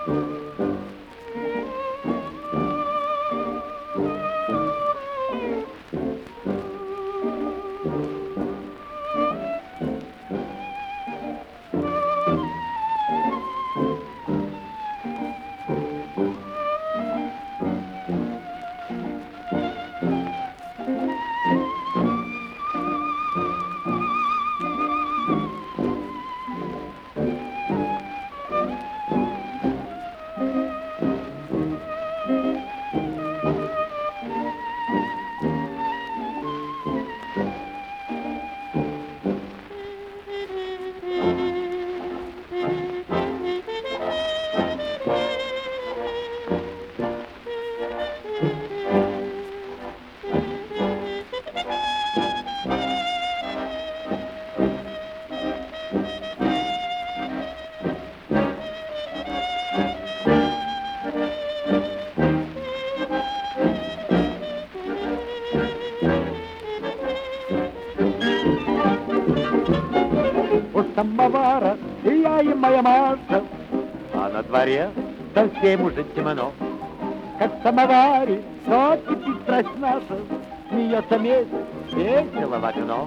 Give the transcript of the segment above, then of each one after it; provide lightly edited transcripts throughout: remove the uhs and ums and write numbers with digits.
Самовара, и я, и моя Маша, а на дворе совсем уже темно. Как в самоваре, то кипит страсть наша, смеется месяц, весело в окно.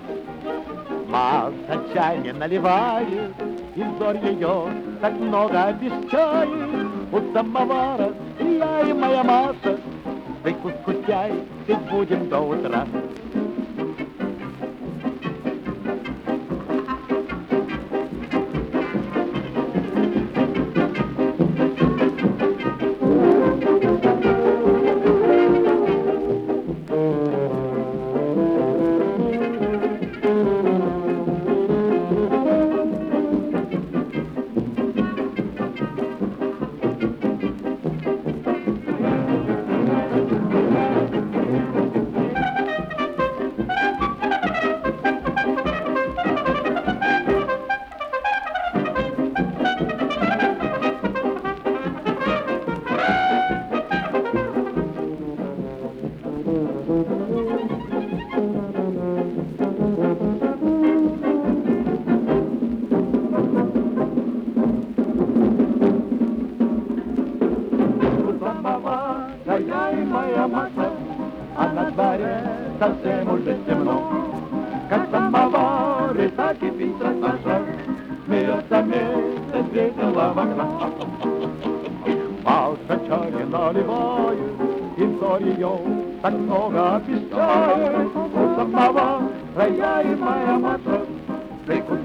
Маша чай не наливает, и взор ее так много обещает. У самовара, и я, и моя Маша, прикуску чай пить будем до утра. Я и моя Маша, а на дворе совсем уже темно. Как самовары, так и пить наша, смеется месяц, весело в окно. Маша чай наливает, и взор ее так много обещает. У самовара я и моя Маша,